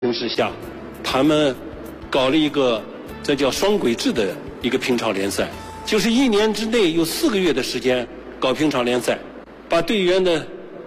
形势下，他们搞了一个这叫双轨制的一个乒超联赛，就是1年之内有4个月的时间搞乒超联赛，把队员的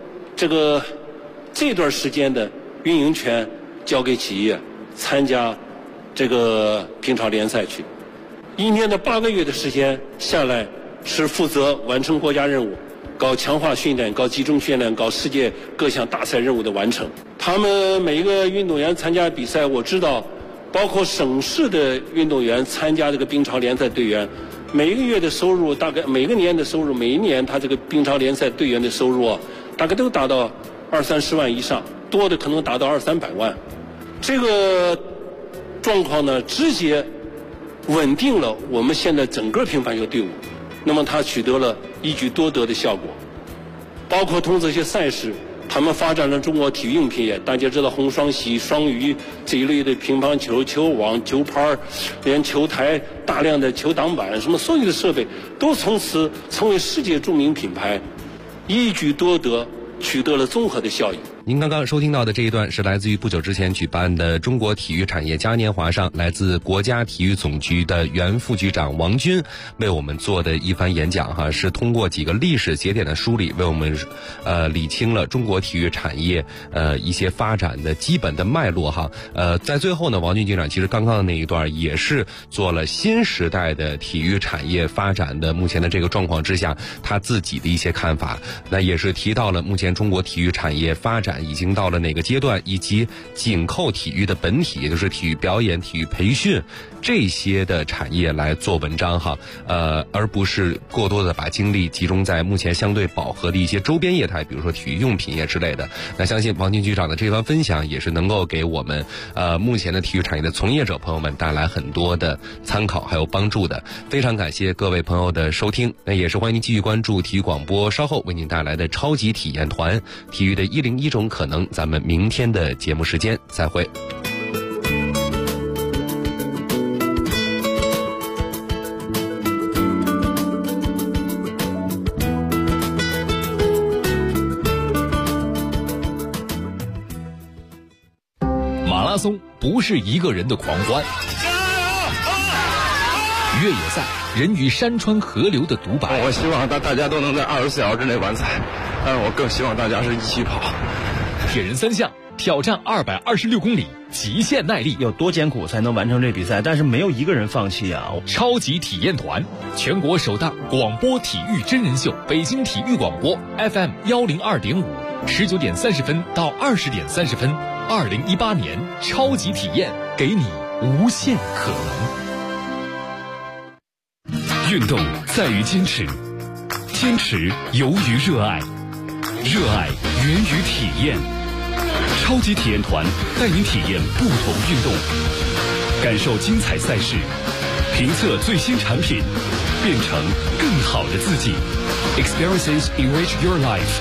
这段时间的运营权交给企业，参加这个乒超联赛去。1年的8个月的时间下来，是负责完成国家任务，搞强化训练，搞集中训练，搞世界各项大赛任务的完成。他们每一个运动员参加比赛，我知道，包括省市的运动员参加这个乒超联赛队员，每一个月的收入大概每个年的收入，每一年他这个乒超联赛队员的收入大概都达到20-30万以上，多的可能达到200-300万。这个状况呢，直接稳定了我们现在整个乒乓球队伍，那么它取得了一举多得的效果。包括通过这些赛事，他们发展了中国体育用品业，大家知道红双喜、双鱼这一类的乒乓球、球网、球拍，连球台、大量的球挡板，什么所有的设备都从此成为世界著名品牌，一举多得，取得了综合的效益。 您刚刚收听到的这一段是来自于不久之前举办的中国体育产业嘉年华上，来自国家体育总局的原副局长王军为我们做的一番演讲哈，是通过几个历史节点的梳理，为我们理清了中国体育产业一些发展的基本的脉络哈。在最后呢，王军局长其实刚刚的那一段也是做了新时代的体育产业发展的目前的这个状况之下他自己的一些看法，那也是提到了目前中国体育产业发展已经到了哪个阶段，以及紧扣体育的本体，也就是体育表演、体育培训这些的产业来做文章哈，而不是过多的把精力集中在目前相对饱和的一些周边业态，比如说体育用品业之类的。那相信王军局长的这番分享也是能够给我们目前的体育产业的从业者朋友们带来很多的参考还有帮助的。非常感谢各位朋友的收听，那也是欢迎您继续关注体育广播稍后为您带来的超级体验团体育的101种可能。咱们明天的节目时间再会。 马拉松不是一个人的狂欢，越野赛人与山川河流的独白。 我希望大家都能在24小时之内完赛，但是我更希望大家是一起跑。 铁人3项挑战226公里，极限耐力， 有多艰苦才能完成这比赛？但是没有一个人放弃啊！ 超级体验团，全国首档广播体育真人秀，北京体育广播 FM 102.5，19点30分到20点30分，2018年超级体验，给你无限可能。运动在于坚持，坚持由于热爱，热爱源于体验。超级体验团带您体验不同运动，感受精彩赛事，评测最新产品，变成更好的自己。Experiences enrich your life。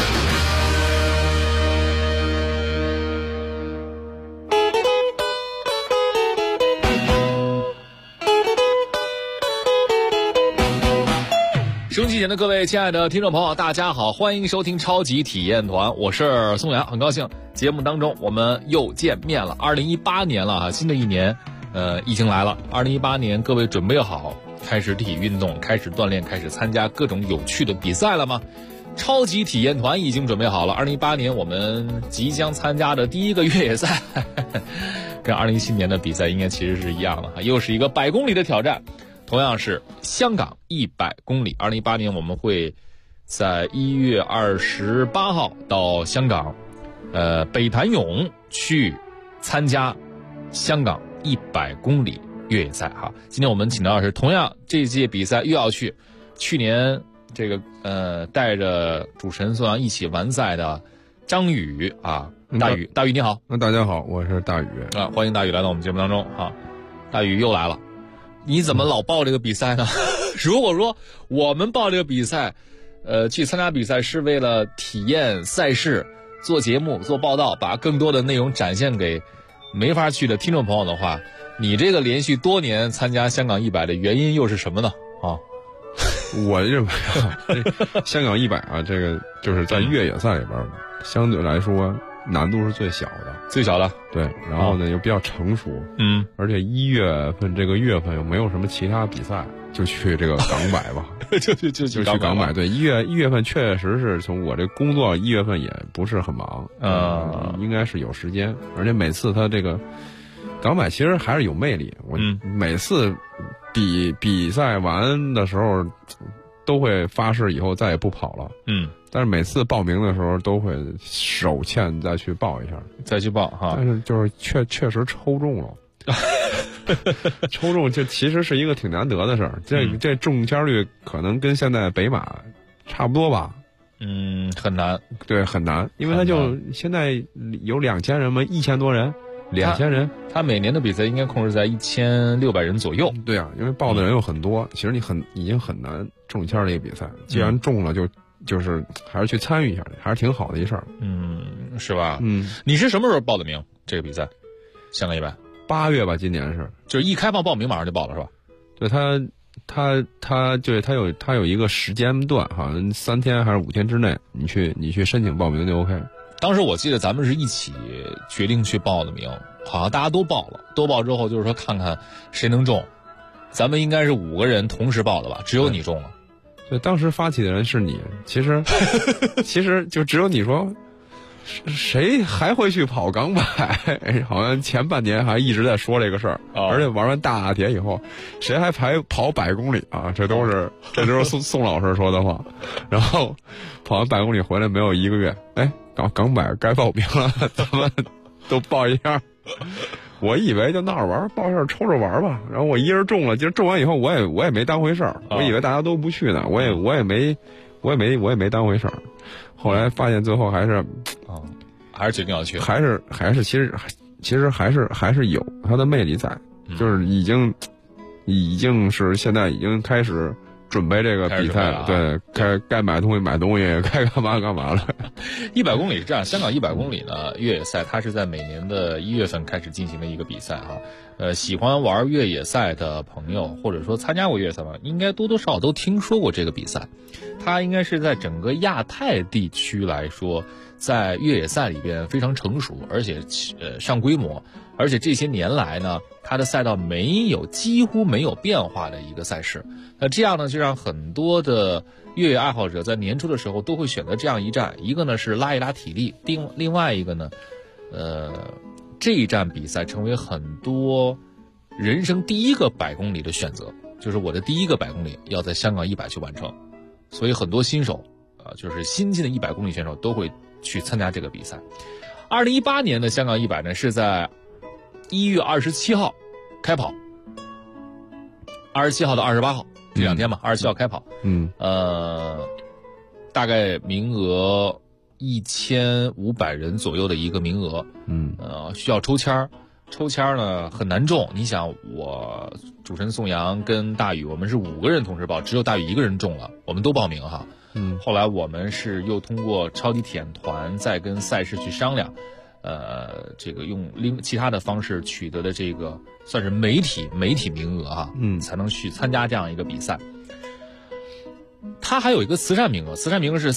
收音机前的各位亲爱的听众朋友，大家好，欢迎收听超级体验团，我是宋阳，很高兴节目当中我们又见面了。2018年了啊，新的一年已经来了。2018年各位准备好开始体育运动，开始锻炼，开始参加各种有趣的比赛了吗？超级体验团已经准备好了。2018年我们即将参加的第一个越野赛跟2017年的比赛应该其实是一样的，又是一个100公里的挑战，同样是香港100公里。2018年我们会在1月28号到香港北潭涌去参加香港100公里越野赛哈。今天我们请到的是同样这届比赛又要去，去年这个带着主持人宋阳一起完赛的张宇啊，大宇你好。 大家好，我是大宇啊，欢迎大宇来到我们节目当中哈。大宇又来了。你怎么老报这个比赛呢？如果说我们报这个比赛，去参加比赛是为了体验赛事、做节目、做报道，把更多的内容展现给没法去的听众朋友的话，你这个连续多年参加香港100的原因又是什么呢？啊， 我认为香港100啊，这个就是在越野赛里边，相对来说难度是最小的， 最小的。 对，然后呢又比较成熟，而且1月份这个月份又没有什么其他比赛，就去这个港百吧， 就去港百。对，一月份确实是从我这工作1月份也不是很忙，应该是有时间，而且每次他这个港百其实还是有魅力，我每次比赛完的时候都会发誓以后再也不跑了，但是每次报名的时候都会手欠再去报一下， 再去报哈。 但是就是确实抽中了，抽中这其实是一个挺难得的事儿。这中签率可能跟现在北马差不多吧？ 很难， 对，很难，因为他就现在有2000人嘛，1000多人，2000人。 他每年的比赛应该控制在1600人左右。 对啊，因为报的人有很多，其实已经很难中签的一个比赛。既然中了就是还是去参与一下，还是挺好的一事儿。 是吧？你是什么时候报的名？这个比赛，香港100。 8月吧，今年是。 就是一开放报名马上就报了是吧？ 对，他有一个时间段，好像3天还是5天之内，你去申请报名就 OK。 当时我记得咱们是一起决定去报的名，好像大家都报了，都报之后就是说看看谁能中。咱们应该是5个人同时报的吧？只有你中了。 对，当时发起的人是你，其实就只有你说，谁还会去跑港百？好像前半年还一直在说这个事儿，而且玩完大铁以后，谁还跑100公里啊？这都是宋老师说的话。然后跑完100公里回来没有1个月，港百该报名了，咱们都报一下。我以为就闹着玩，报一下抽着玩吧。然后我一人中了，其实中完以后我也没当回事儿，我以为大家都不去呢，我也没当回事儿。后来发现最后还是决定要去， 还是其实还是有它的魅力在，就是已经是现在已经开始准备这个比赛了，对，该买东西买东西，该干嘛干嘛了。 100公里是这样，香港100公里呢越野赛，它是在每年的1月份开始进行的一个比赛哈。喜欢玩越野赛的朋友，或者说参加过越野赛的，应该多多少少都听说过这个比赛。它应该是在整个亚太地区来说，在越野赛里边非常成熟，而且上规模，而且这些年来呢，它的赛道几乎没有变化的一个赛事。那这样呢，就让很多的越野爱好者在年初的时候都会选择这样一站，一个呢是拉一拉体力，另外一个呢，这一站比赛成为很多人生第一个100公里的选择，就是我的第一个100公里要在香港100去完成，所以很多新手就是新进的100公里选手都会去参加这个比赛。2018年的香港100呢是在1月27号开跑，27号到28号这2天嘛，27号开跑，大概名额1500人左右的一个名额，需要抽签呢很难中。你想，我主持人宋阳跟大宇，我们是5个人同时报，只有大宇1个人中了，我们都报名哈。后来我们是又通过超级体验团再跟赛事去商量，这个用其他的方式取得的这个算是媒体名额哈，才能去参加这样一个比赛。它还有一个慈善名额是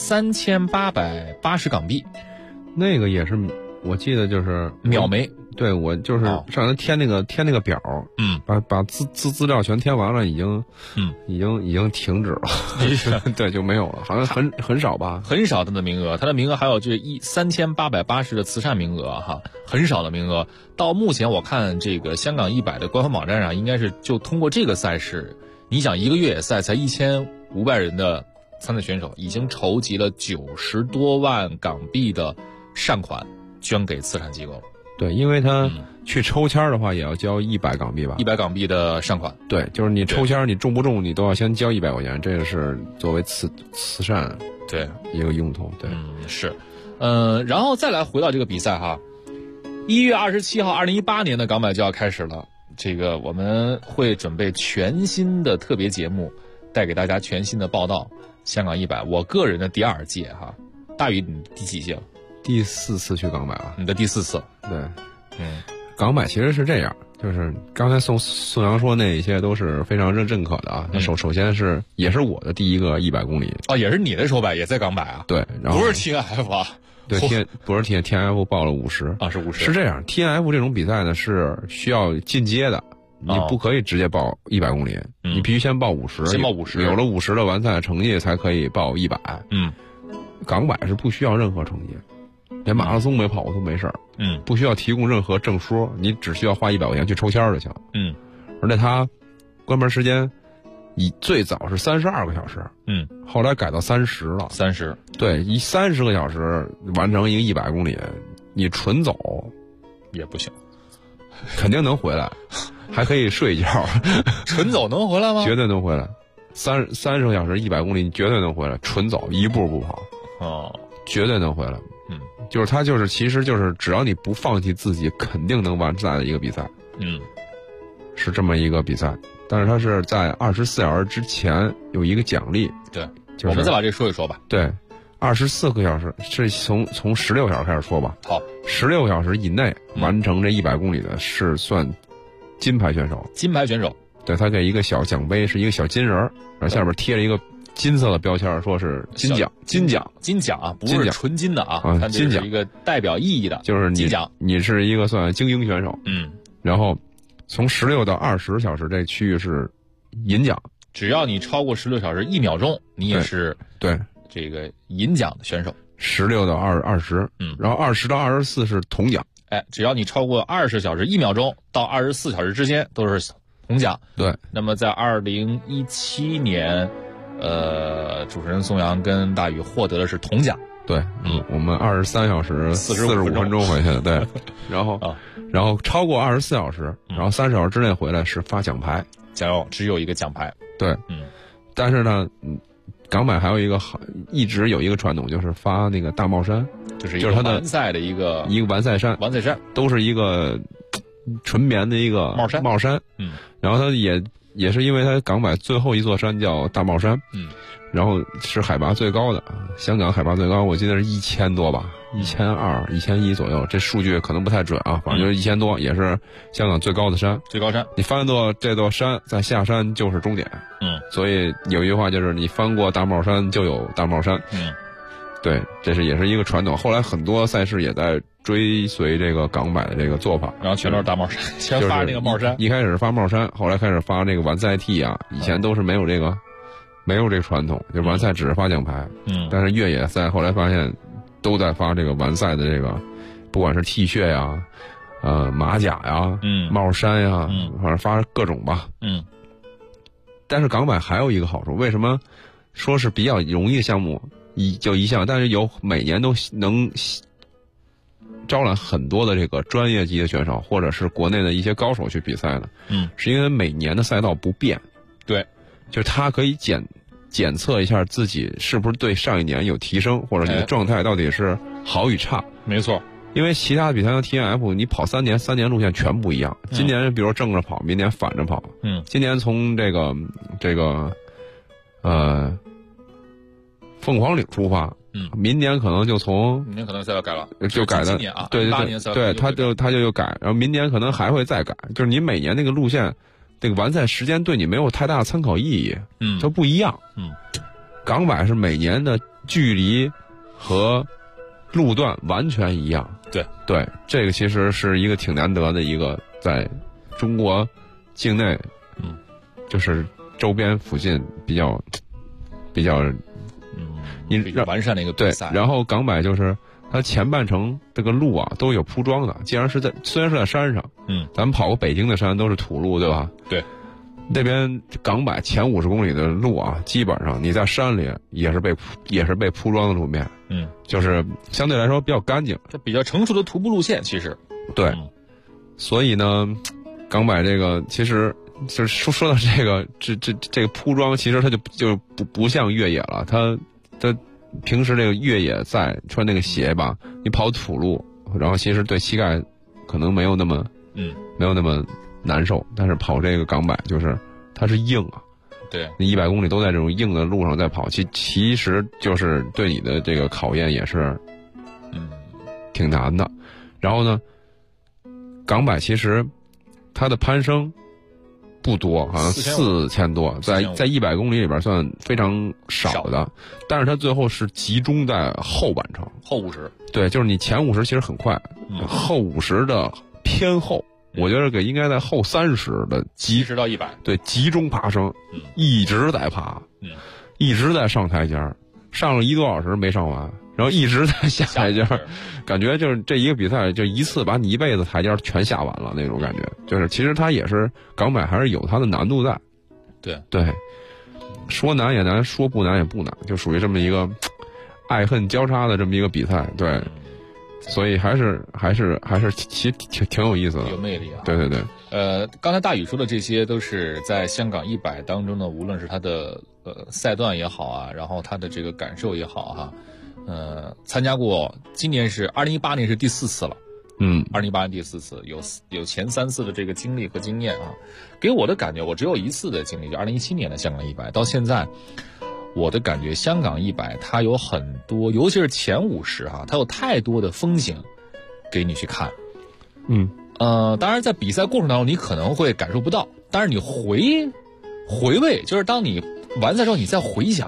3880港币， 那个也是我记得就是秒没。 对，我就是上来填那个表，把资料全填完了，已经停止了，对，就没有了，好像很少吧， 很少的名额，它的名额还有就是3880的慈善名额哈，很少的名额。到目前我看这个香港100的官方网站上，应该是就通过这个赛事，你想一个越野赛才1500人的参赛选手，已经筹集了90多万港币的善款捐给慈善机构。 对，因为他去抽签的话也要交100港币吧 ，100港币的善款。 对，就是你抽签你中不中你都要先交100块钱，这个是作为慈善对一个用途。对， 是，然后再来回到这个比赛哈，1月27号，2018年的港百就要开始了。这个我们会准备全新的特别节目，带给大家全新的报道。香港100，我个人的第2届哈，大宇你第几届了？ 第4次去港百了。 你的第4次。 对，港百其实是这样，就是刚才宋阳说那一些都是非常认可的啊。首先也是我的第一个100公里哦，也是你的手摆也在港百啊？ 对，然后不是 TNF 啊？ 对不是 TNF 报了50 啊，是50。 是这样 ，TNF 这种比赛呢是需要进阶的，你不可以直接报100公里，你必须先报50， 先报50， 有了50的完赛成绩才可以报100。港百是不需要任何成绩，连马拉松没跑过都没事儿，不需要提供任何证书，你只需要花100块钱去抽签就行，而且它关门时间最早是32个小时，后来改到30了 ，30， 对，以30个小时完成一个100公里，你纯走也不行， 肯定能回来，还可以睡一觉， 纯走能回来吗？ 绝对能回来，30个小时100公里，你绝对能回来，纯走一步不跑，绝对能回来，就是它其实就是只要你不放弃自己，肯定能完赛的一个比赛，是这么一个比赛。但是它是在24小时之前有一个奖励， 对， 就是我们再把这说一说吧。 对，24个小时是从16小时开始说吧。 好 ，16个小时以内完成这100公里的是算金牌选手。 金牌选手， 对，他给一个小奖杯，是一个小金人，然后下边贴了一个金色的标签，说是金奖，金奖啊，不是纯金的啊，它这是一个代表意义的， 就是金奖， 你是一个算精英选手，然后从16到20小时这区域是银奖， 只要你超过16小时1秒钟，你也是对这个银奖的选手。 16到20，然后20到24是铜奖， 只要你超过20小时1秒钟到24小时之间都是铜奖。 对， 那么在2017年，主持人宋阳跟大宇获得的是铜奖。 对，我们23小时45分钟回去的，对，然后超过24小时，然后3小时之内回来是发奖牌， 只有一个奖牌。 对，但是呢，港百还有一直有一个传统，就是发那个大帽衫， 就是它的完赛的一个完赛衫，都是一个纯棉的一个帽衫，然后它也是因为它港百最后一座山叫大帽山，然后是海拔最高的，香港海拔最高，我记得是1000多吧，1200、1100左右，这数据可能不太准啊，反正就是1000多，也是香港最高的山。 最高山， 你翻过这座山，再下山就是终点。所以有一句话就是你翻过大帽山就有大帽山。对，这也是一个传统。后来很多赛事也在追随这个港百的这个做法， 然后全都是大帽衫，先发那个帽衫。 一开始发帽衫，后来开始发那个完赛 T 啊，以前都是没有这个传统，就完赛只是发奖牌。但是越野赛后来发现都在发这个完赛的这个，不管是 T 恤呀、马甲呀、帽衫呀，反正发各种吧。但是港百还有一个好处，为什么说是比较容易的项目？一项，但是每年都能招揽很多的这个专业级的选手，或者是国内的一些高手去比赛的。是因为每年的赛道不变。 对， 就是他可以检测一下自己是不是对上一年有提升，或者你的状态到底是好与差。 没错， 因为其他的比赛像 TNF， 你跑3年路线全不一样。今年比如正着跑，明年反着跑。今年从这个凤凰岭出发，明年可能赛道改了， 就改的， 今年啊， 对，他就又改，然后明年可能还会再改，就是你每年那个路线，这个完赛时间对你没有太大的参考意义，就不一样，港百是每年的距离和路段完全一样，对，这个其实是一个挺难得的一个在中国境内，就是周边附近比较。 比较完善的一个比赛。 对，然后港百就是它前半程这个路啊都有铺装的，虽然是在山上，咱们跑过北京的山都是土路，对吧？ 对， 那边港百前50公里的路啊，基本上你在山里也是被铺装的路面，就是相对来说比较干净， 这比较成熟的徒步路线，其实对，所以呢，港百这个其实。就是说到这个铺装，其实它就不像越野了。它平时这个越野赛穿那个鞋吧，你跑土路，然后其实对膝盖可能没有那么难受。但是跑这个港百就是它是硬啊， 对， 你100公里都在这种硬的路上在跑，其实就是对你的这个考验也是挺难的。然后呢，港百其实它的攀升。 不多，好像4000多，在100公里里边算非常少的，但是它最后是集中在后半程， 后50。 对，就是你前50其实很快，后50的偏后，我觉得应该在后30的 70到100， 对，集中爬升，一直在爬，一直在上台阶，上了1多小时没上完，然后一直在下台阶，感觉就是这一个比赛就一次把你一辈子台阶全下完了那种感觉。就是其实它也是港百还是有它的难度在，对，说难也难，说不难也不难，就属于这么一个爱恨交叉的这么一个比赛，对，所以还是其实挺有意思的， 有魅力啊。 对对对。 刚才大宇说的这些都是在香港100当中呢，无论是他的赛段也好啊，然后他的这个感受也好哈，参加过，今年是2018年是第4次了，2018年第4次，有前3次的这个经历和经验啊。给我的感觉，我只有1次的经历，就2017年的香港100，到现在我的感觉香港100它有很多，尤其是前50哈，它有太多的风景给你去看。当然在比赛过程当中你可能会感受不到，但是你回味，就是当你完赛之后你再回想，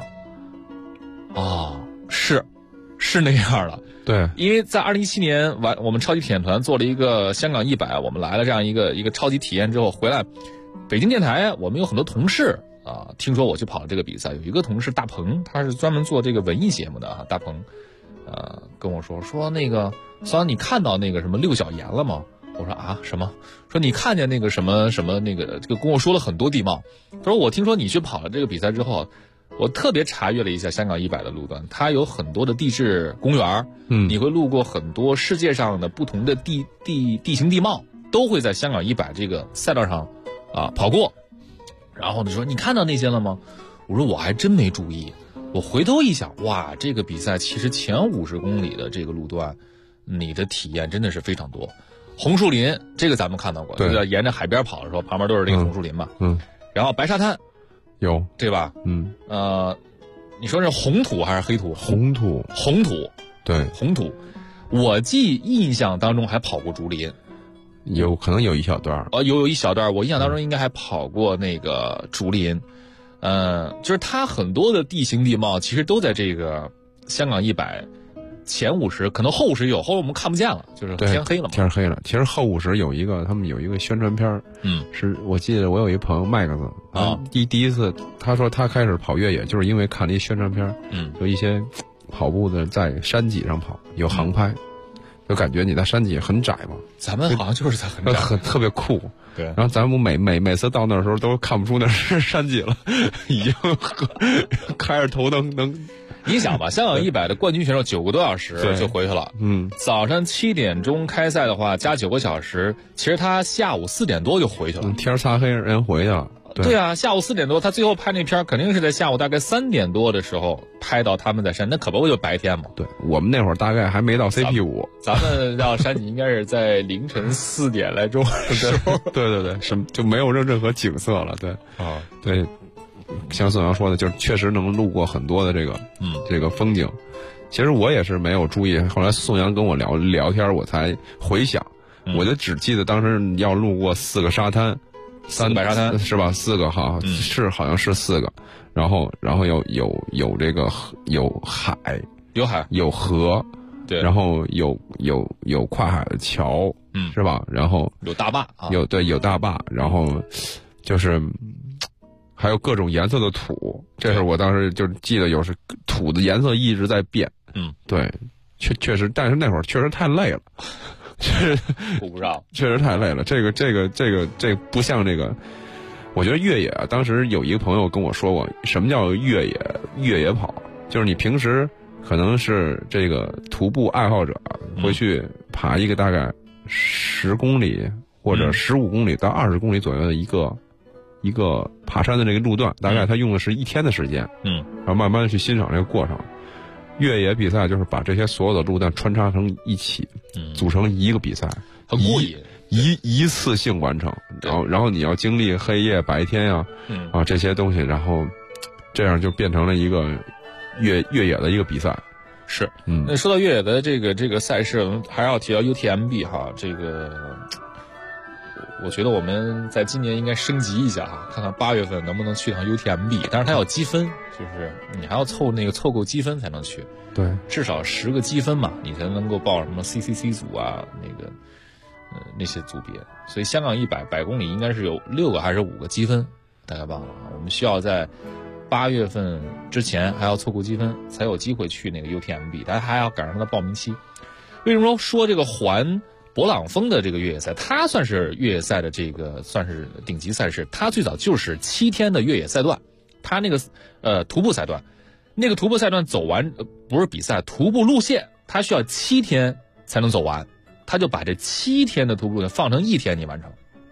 是那样的。 对， 因为在2017年我们超级体验团做了一个香港100，我们来了这样一个超级体验之后回来，北京电台我们有很多同事啊，听说我去跑了这个比赛，有一个同事大鹏，他是专门做这个文艺节目的啊，大鹏跟我说那个虽然你看到那个什么6小岩了吗？我说啊什么？说你看见那个什么那个，这个跟我说了很多地貌。他说我听说你去跑了这个比赛之后，我特别查阅了一下香港100的路段，它有很多的地质公园，你会路过很多世界上的不同的地形地貌，都会在香港100这个赛道上跑过。然后你说你看到那些了吗？我说我还真没注意。我回头一想，哇，这个比赛其实前50公里的这个路段，你的体验真的是非常多。红树林这个咱们看到过，对，沿着海边跑的时候，旁边都是这个红树林嘛。然后白沙滩有，对吧？你说是红土还是黑土？ 红土，对， 红土。我印象当中还跑过竹林， 可能有一小段。 有一小段，我印象当中应该还跑过那个竹林。就是它很多的地形地貌其实都在这个香港100前50，可能后50有，后来我们看不见了，就是天黑了嘛。 天黑了。其实后50他们有一个宣传片，是我记得我有一朋友麦克子第一次他说他开始跑越野，就是因为看了一宣传片，就一些跑步的在山脊上跑，有航拍，就感觉你在山脊很窄嘛。 咱们好像就是在很窄， 特别酷。 对， 然后咱们每次到那的时候都看不出那是山脊了，已经开着头灯能。 你想吧，香港100的冠军选手9个多小时就回去了。早上7点钟开赛的话，加9个小时，其实他下午4点多就回去了。 天擦黑人回去了。 对啊，下午4点多，他最后拍那片肯定是在下午大概3点多的时候拍到他们在山，那可不就白天嘛。 对，我们那会儿大概还没到 CP5， 咱们到山脊应该是在凌晨4点来钟的时候。 对，什么就没有任何景色了。对对，像宋阳说的，就是确实能路过很多的这个风景。其实我也是没有注意，后来宋阳跟我聊天，我才回想，我就只记得当时要路过4个沙滩。 3个白沙滩是吧？4个好像是4个，然后有这个有海，有河， 对， 然后有跨海的桥，是吧？然后有大坝有大坝，然后就是还有各种颜色的土，这是我当时就记得有是土的颜色一直在变，对，确实，但是那会儿确实太累了。 顾不上， 确实太累了。这不像这个，我觉得越野当时有一个朋友跟我说过，什么叫越野跑？就是你平时可能是这个徒步爱好者回去爬一个大概10公里或者15公里到20公里左右的一个爬山的这个路段，大概他用的是1天的时间，然后慢慢的去欣赏这个过程。越野比赛就是把这些所有的路段穿插成一起，组成一个比赛， 很过瘾， 一次性完成。然后你要经历黑夜白天呀，这些东西，然后这样就变成了一个越野的一个比赛。 是，那说到越野的这个赛事，还要提到 UTMB 哈，这个我觉得我们在今年应该升级一下啊，看看8月份能不能去趟 UTMB， 但是它要积分，就是你还要凑够积分才能去， 对， 至少10个积分嘛，你才能够报什么 CCC 组啊，那些组别。所以香港100公里应该是有6个还是5个积分，大概忘了。我们需要在8月份之前还要凑够积分，才有机会去那个 UTMB， 大家还要赶上它的报名期。为什么说这个环勃朗峰的这个越野赛，它算是越野赛的这个算是顶级赛事？它最早就是7天的越野赛段，它那个徒步赛段，那个徒步赛段走完不是比赛，徒步路线它需要7天才能走完，他就把这7天的徒步放成1天你完成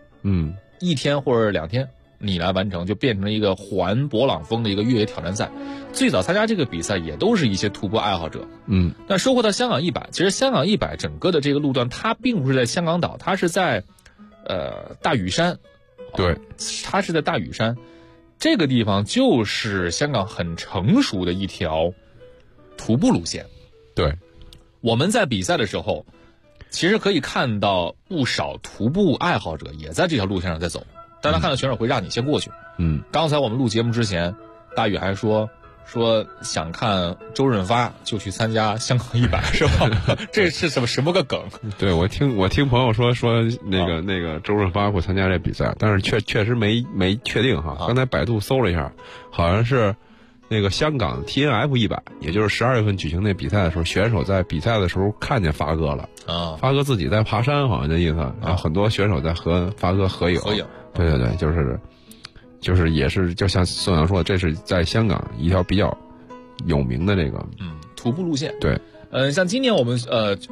，1天或者2天你来完成，就变成了一个环勃朗峰的一个越野挑战赛。最早参加这个比赛也都是一些徒步爱好者，但说回到香港100，其实香港100整个的这个路段它并不是在香港岛，它是在大屿山， 对， 它是在大屿山这个地方，就是香港很成熟的一条徒步路线。 对， 我们在比赛的时候其实可以看到不少徒步爱好者也在这条路线上在走，但他看到选手会让你先过去。刚才我们录节目之前，大宇还说想看周润发就去参加香港100，是吧？这是什么个梗？ 对，我听朋友说那个周润发会参加这比赛，但是确实没确定哈。刚才百度搜了一下，好像是那个香港 TNF 100，也就是12月份举行那比赛的时候，选手在比赛的时候看见发哥了啊，发哥自己在爬山，好像这意思，然后很多选手在和发哥合影。对对对，就是也是，就像宋阳说的，这是在香港一条比较有名的这个徒步路线。 对， 像今年我们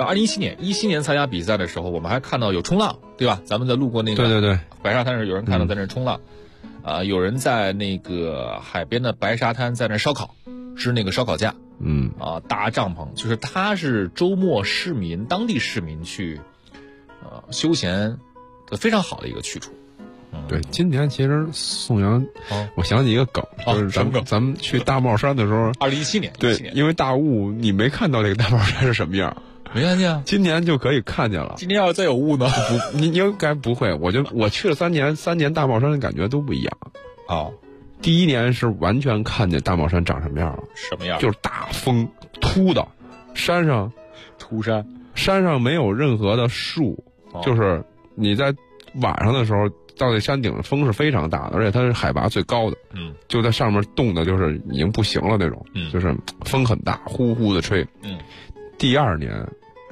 2017年参加比赛的时候，我们还看到有冲浪，对吧？咱们在路过那个对白沙滩上，有人看到在那冲浪，有人在那个海边的白沙滩在那烧烤，支那个烧烤架，搭帐篷，就是它是周末当地市民去休闲的非常好的一个去处。 对，今年其实宋阳，我想起一个梗，就是咱们去大帽山的时候 ，2017年， 对，因为大雾，你没看到这个大帽山是什么样， 没看见啊。 今年就可以看见了。 今年要是再有雾呢？ 你应该不会。我去了3年大帽山的感觉都不一样。第一年是完全看见大帽山长什么样了。 什么样？ 就是大风秃的，山上没有任何的树，就是你在晚上的时候。到那山顶的风是非常大的，而且它是海拔最高的，就在上面冻的，就是已经不行了那种，就是风很大，呼呼的吹。第2年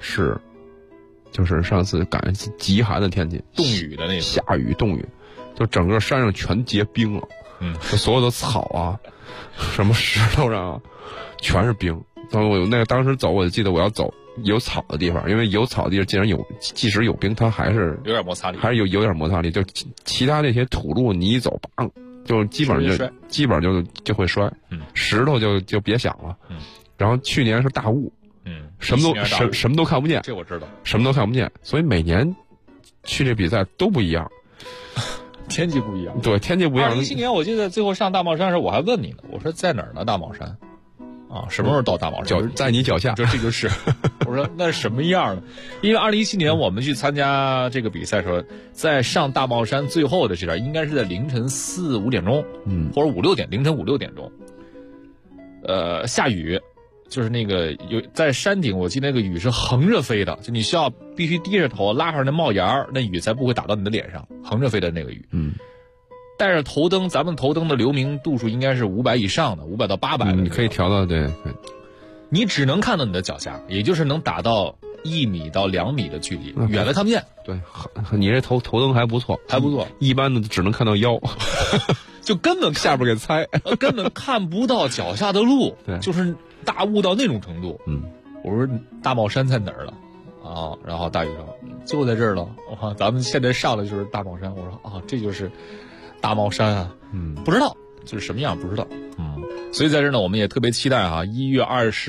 就是上次赶上一次极寒的天气， 冻雨的那个下雨冻雨，就整个山上全结冰了，所有的草啊，什么石头上啊，全是冰。当时走，我就记得我要走有草的地方，因为有草的地方即使有冰，它还是有点摩擦力， 还是有点摩擦力。就其他那些土路，你一走，砰，就基本上就会摔。石头就别想了。然后去年是大雾，什么都看不见。 这我知道， 什么都看不见。所以每年去这比赛都不一样， 天气不一样。 对，天气不一样。 2017年我记得最后上大帽山的时候，我还问你呢，我说在哪儿呢？大帽山。什么时候到大帽山？ 在你脚下。 这就是，我说那什么样呢？因为2017年我们去参加这个比赛的时候，在上大帽山最后的这点，应该是在凌晨4、5点钟，或者5、6点，凌晨5、6点钟，下雨，就是那个在山顶，我记得那个雨是横着飞的，就你需要必须低着头拉上那帽檐，那雨才不会打到你的脸上，横着飞的那个雨。带着头灯，咱们头灯的流明度数应该是500以上的，500到800的， 你可以调到对。 你只能看到你的脚下，也就是能打到1米到2米的距离，远了看不见。 对，你这头灯还不错，一般的只能看到腰， 就根本下边给猜， 根本看不到脚下的路，就是大雾到那种程度。我说大帽山在哪儿了？然后大宇说就在这儿了。咱们现在上的就是大帽山。我说这就是大帽山啊。不知道就是什么样，不知道。所以在这儿呢，我们也特别期待1月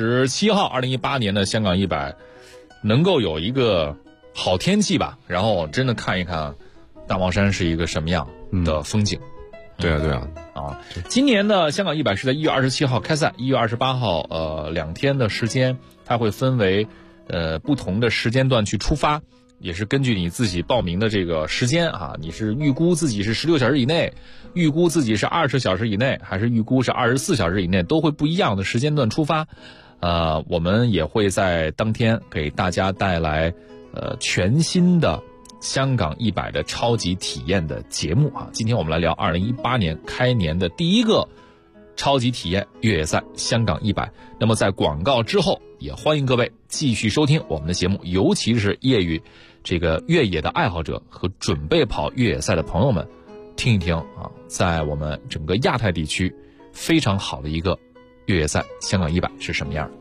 27号2018年的香港100能够有一个好天气吧，然后真的看一看大帽山是一个什么样的风景。 对啊。 今年的香港100是在1月27号开赛，1月28号2天的时间，它会分为不同的时间段去出发。 也是根据你自己报名的这个时间啊，你是预估自己是16小时以内，预估自己是20小时以内，还是预估是24小时以内，都会不一样的时间段出发。我们也会在当天给大家带来全新的香港100的超级体验的节目啊。今天我们来聊2018年开年的第一个超级体验越野赛香港100。那么在广告之后，也欢迎各位继续收听我们的节目，尤其是业余这个越野的爱好者和准备跑越野赛的朋友们，听一听啊，在我们整个亚太地区非常好的一个越野赛香港100是什么样。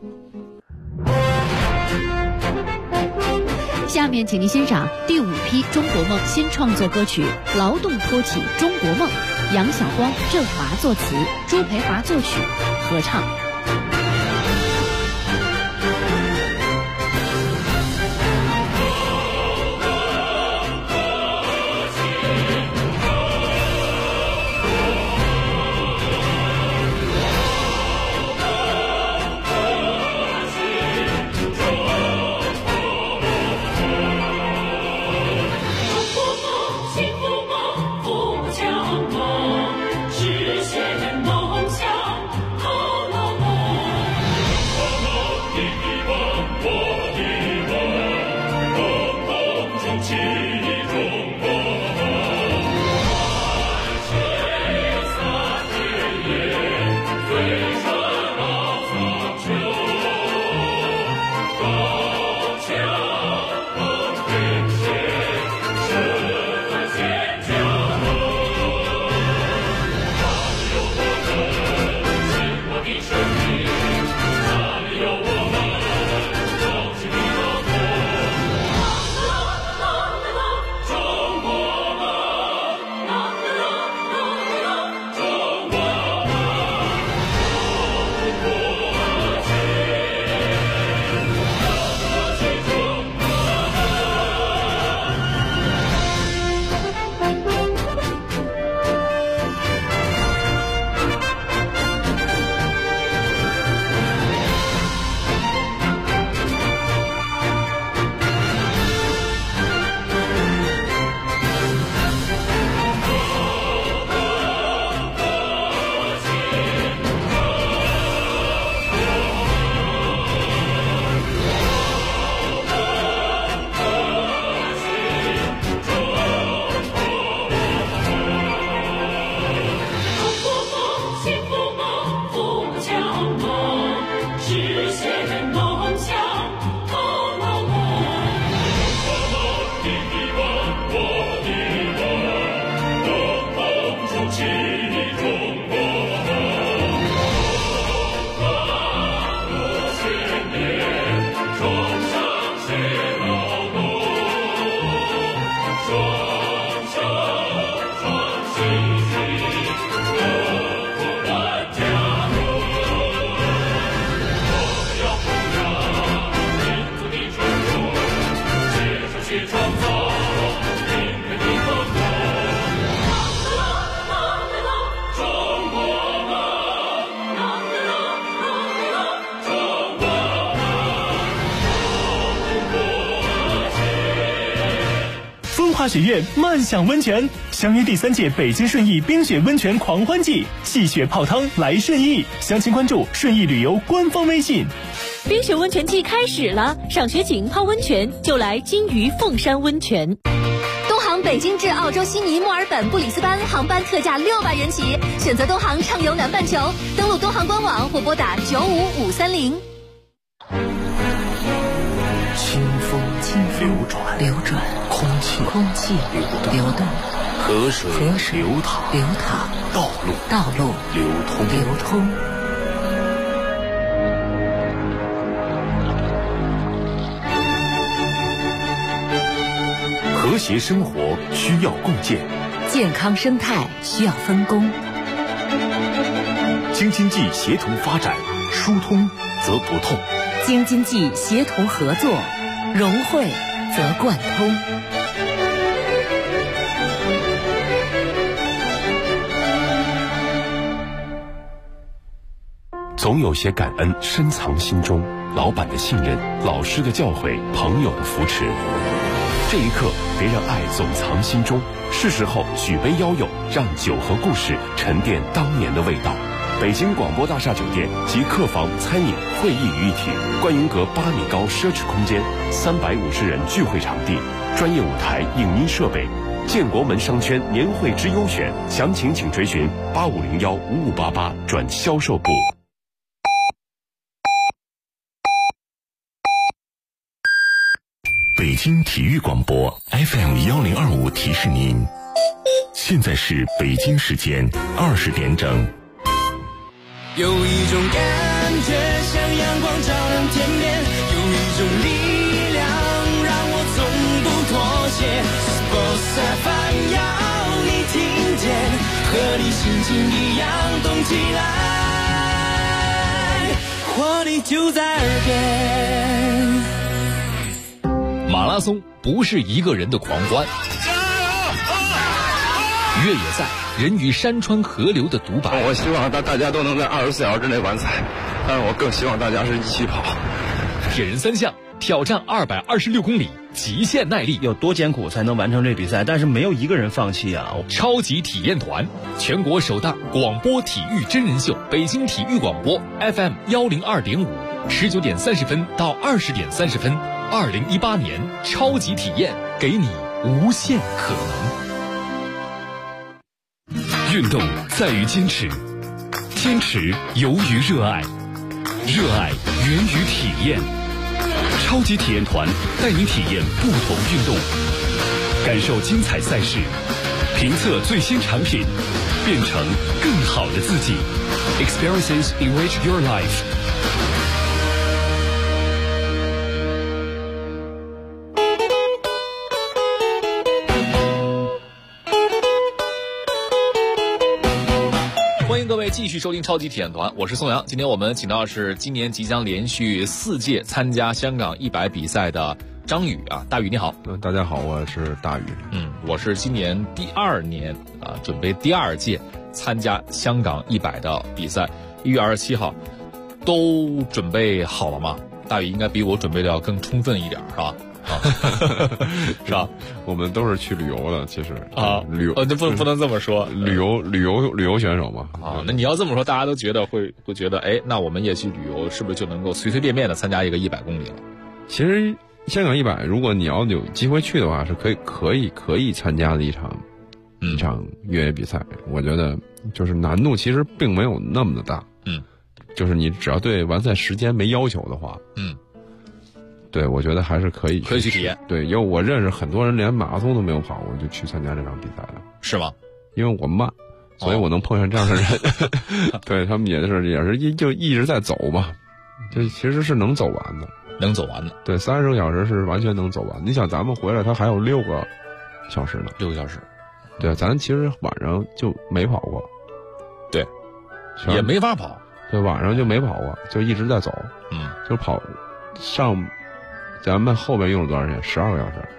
下面请您欣赏第5批中国梦新创作歌曲《劳动托起中国梦》，杨晓光、郑华作词，朱培华作曲，合唱。 化学院漫享温泉相约第3届北京顺义冰雪温泉狂欢季，戏雪泡汤来顺义，详情关注顺义旅游官方微信。 冰雪温泉季开始了，赏雪景泡温泉就来金鱼凤山温泉。东航北京至澳洲悉尼、墨尔本、布里斯班航班特价600元起，选择东航畅游南半球，登录东航官网或拨打95530。 清风流转，空气流动，河水流淌，道路流通。 和谐生活需要共建， 健康生态需要分工。 京津冀协同发展，疏通则不痛； 京津冀协同合作，融汇则贯通。 总有些感恩深藏心中，老板的信任，老师的教诲，朋友的扶持。 这一刻，别让爱总藏心中，是时候举杯邀友，让酒和故事沉淀当年的味道。北京广播大厦酒店集客房、餐饮、会议于一体，观云阁8米高奢侈空间，350人聚会场地，专业舞台、影音设备。建国门商圈年会之优选，详情请追询85015588转销售部。北京体育广播 FM1025提示您，现在是北京时间20点整。 有一种感觉像阳光照亮天边，有一种力量让我从不妥协。Sports FM 要你听见，和你心情一样动起来，活力就在耳边。 马拉松不是一个人的狂欢，越野赛人与山川河流的独白。 我希望大家都能在24小时之内完赛，但是我更希望大家是一起跑。 铁人3项挑战226公里，极限耐力， 有多艰苦才能完成这比赛？但是没有一个人放弃啊！ 超级体验团，全国首档广播体育真人秀，北京体育广播 FM102.5，19点30分到20点30分，2018年超级体验，给你无限可能。 运动在于坚持，坚持由于热爱，热爱源于体验。超级体验团带你体验不同运动，感受精彩赛事，评测最新产品，变成更好的自己。Experiences enrich your life。 欢迎各位继续收听超级体验团，我是宋阳。今天我们请到的是今年即将连续4届参加香港100比赛的张宇啊，大宇你好。 大家好，我是大宇。 我是今年第2年啊，准备第2届参加香港100的比赛。1月27号都准备好了吗？大宇应该比我准备的要更充分一点，是吧？是吧？ 我们都是去旅游的，其实旅游这不能这么说， 旅游选手嘛。 那你要这么说，大家都觉得会觉得，哎，那我们也去旅游，是不是就能够随随便便的参加一个100公里了？ 其实香港100，如果你要有机会去的话，是可以参加的一场越野比赛。我觉得就是难度其实并没有那么的大。就是你只要对完赛时间没要求的话，对，我觉得还是可以去体验。 对，因为我认识很多人连马拉松都没有跑过，就去参加这场比赛了。 是吗？ 因为我慢，所以我能碰上这样的人。对，他们也是就一直在走嘛，就其实是能走完的。 能走完的。 对，30个小时是完全能走完。你想咱们回来，他还有6个小时呢。 6个小时。 对，咱其实晚上就没跑过。 对，也没法跑。 对，晚上就没跑过，就一直在走。就跑上。咱们后边用了多长时间？12个小时。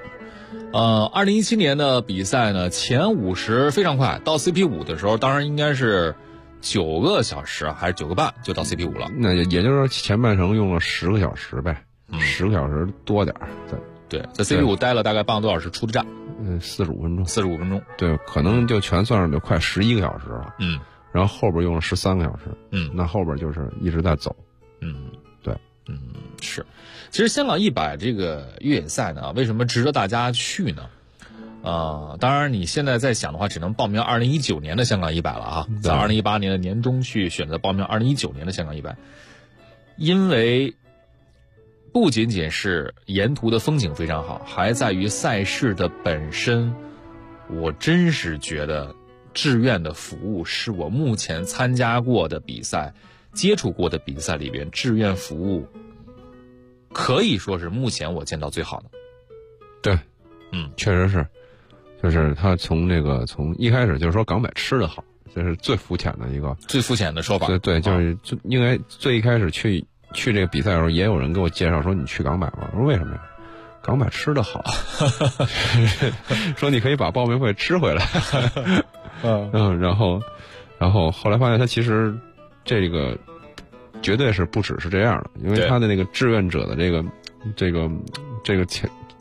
2017年的比赛呢，前50非常快，到 CP5 的时候，当然应该是9个小时还是9个半就到 CP5 了。 那也就是说前半程用了10个小时呗，10个小时多点儿。 对，在 CP5 待了大概半个多小时出的站。 45分钟。 45分钟。对， 可能就全算上就快11个小时了。然后后边用了13个小时。那后边就是一直在走。对。 是。其实香港100这个越野赛呢，为什么值得大家去呢？当然你现在在想的话，只能报名2019年的香港100了啊，在2018年的年中去选择报名2019年的香港100，因为不仅仅是沿途的风景非常好，还在于赛事的本身。我真是觉得志愿的服务是我目前参加过的比赛、接触过的比赛里边，志愿服务可以说是目前我见到最好的。 对，确实是，就是他从一开始就是说港北吃的好，这是最肤浅的说法。对，就是应该最一开始去这个比赛的时候，也有人给我介绍说你去港北吧，我说为什么呀？港北吃的好，说你可以把报名费吃回来。然后后来发现他其实这个绝对是不只是这样的，因为他的那个志愿者的这个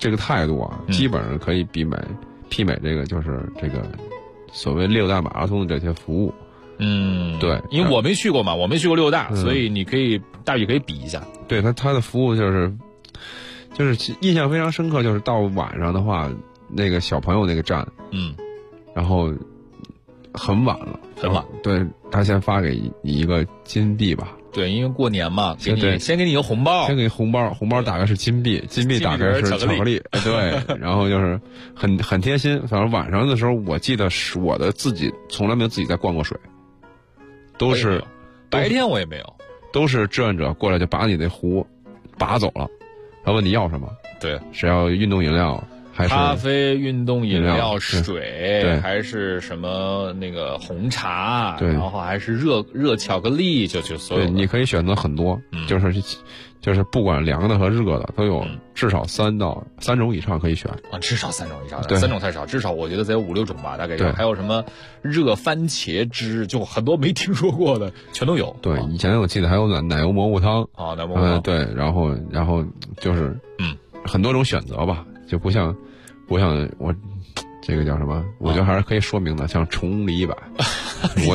这个态度啊，基本上可以媲美这个就是这个所谓6大马拉松的这些服务。对， 因为我没去过嘛，我没去过6大，所以你可以大宇可以比一下。 对，他的服务就是印象非常深刻，就是到晚上的话，那个小朋友那个站，然后很晚了， 很晚， 对，他先发给你一个金币吧。 对，因为过年嘛，先给你一个红包， 先给你红包打开是金币，金币打开是巧克力，对，然后就是很贴心。反正晚上的时候，我记得是我的自己从来没有自己再灌过水，都是白天我也没有， 都是志愿者过来就把你那壶拔走了，他问你要什么， 对， 是要运动饮料还是咖啡、运动饮料、水， 对， 还是什么那个红茶， 对， 然后还是热巧克力，就所有的。 对，你可以选择很多，就是不管凉的和热的都有，至少3种以上可以选啊，至少3种以上，3种太少，至少我觉得得有5、6种吧，大概有。还有什么热番茄汁，就很多没听说过的全都有。 对，以前我记得还有奶油蘑菇汤啊，奶油蘑菇汤， 对，然后就是很多种选择吧，就不像我这个叫什么？我觉得还是可以说明的，像崇礼100，我